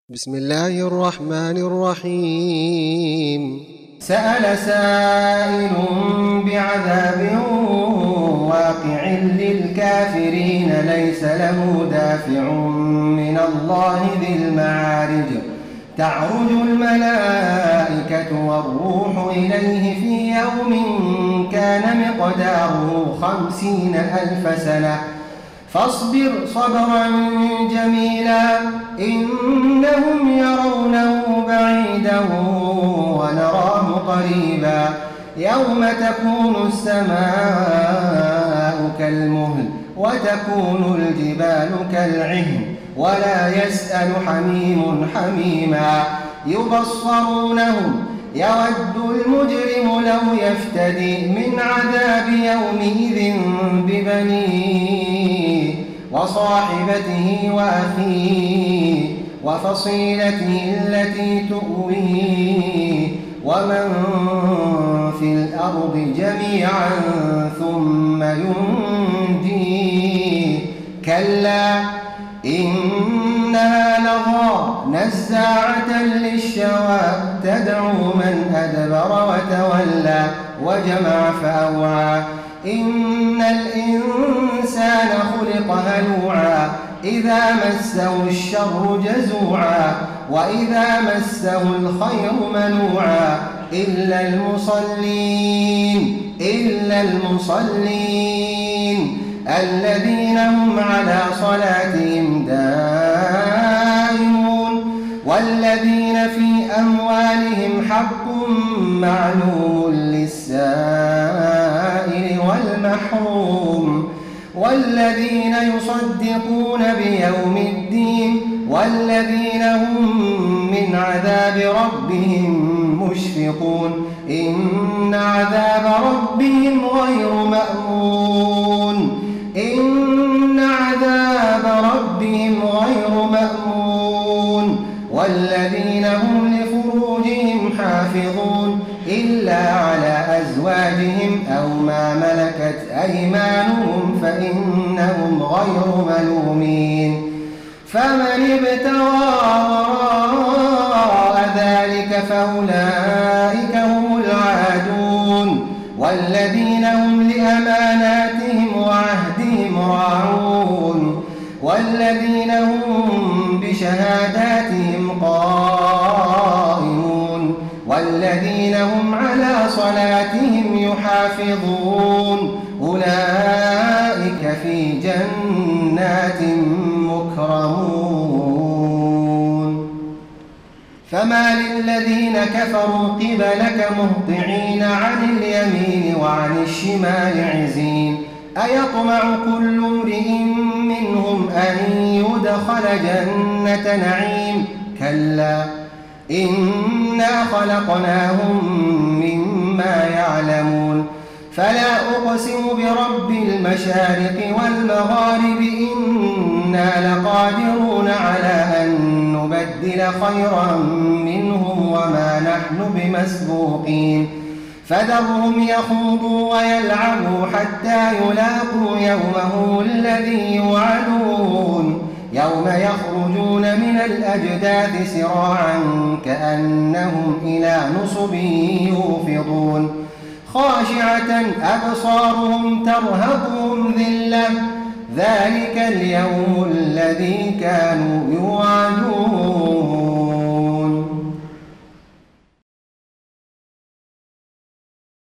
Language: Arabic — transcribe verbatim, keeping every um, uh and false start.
بسم الله الرحمن الرحيم. سأل سائل بعذاب واقع للكافرين ليس له دافع من الله ذي المعارج تعرج الملائكة والروح إليه في يوم كان مقداره خمسين ألف سنة فاصبر صبرا جميلا إنهم يرونه بعيدا ونراه قريبا يوم تكون السماء كالمهل وتكون الجبال كالعهن ولا يسأل حميم حميما يبصرونهم يود المجرم لو يفتدي من عذاب يومئذ ببنيه وصاحبته وأخيه وفصيلته التي تؤويه ومن في الأرض جميعا ثم ينجيه كلا إنها لظى نزاعة للشوى تدعو من أدبر وتولى وجمع فأوعى إن الإنسان خلق هلوعا إذا مسه الشر جزوعا وإذا مسه الخير منوعا إلا المصلين إلا المصلين الذين هم على صلاتهم دائمون والذين في أموالهم حق معلوم للسائل والمحروم والذين يصدقون بيوم الدين والذين هم من عذاب ربهم مشفقون إن عذاب ربهم غير مأمون إن عذاب ربهم غير مأمون والذين هم لفروجهم حافظون إلا على أزواجهم أو ما ملكت أيمانهم فإنهم غير ملومين فمن ابتغى وراء ذلك فأولئك هم العادون والذين هم لأماناتهم وعهدهم راعون والذين هم بشهاداتهم قائمون والذين هم على صلاتهم يحافظون أولئك في جنات مكرمون فما للذين كفروا قبلك مهطعين عن اليمين وعن الشمال عزين أيطمع كل امرئ منهم أن يدخل جنة نعيم كلا إنا خلقناهم مما يعلمون فلا أقسم برب المشارق والمغارب إنا لقادرون على أن نبدل خيرا منهم وما نحن بمسبوقين فذرهم يخوضوا ويلعبوا حتى يلاقوا يومهم الذي يوعدون يوم يخرجون من الأجداث سراعا كأنهم إلى نصب يوفضون خاشعة أبصارهم ترهقهم ذلة ذلك اليوم الذي كانوا يوعدون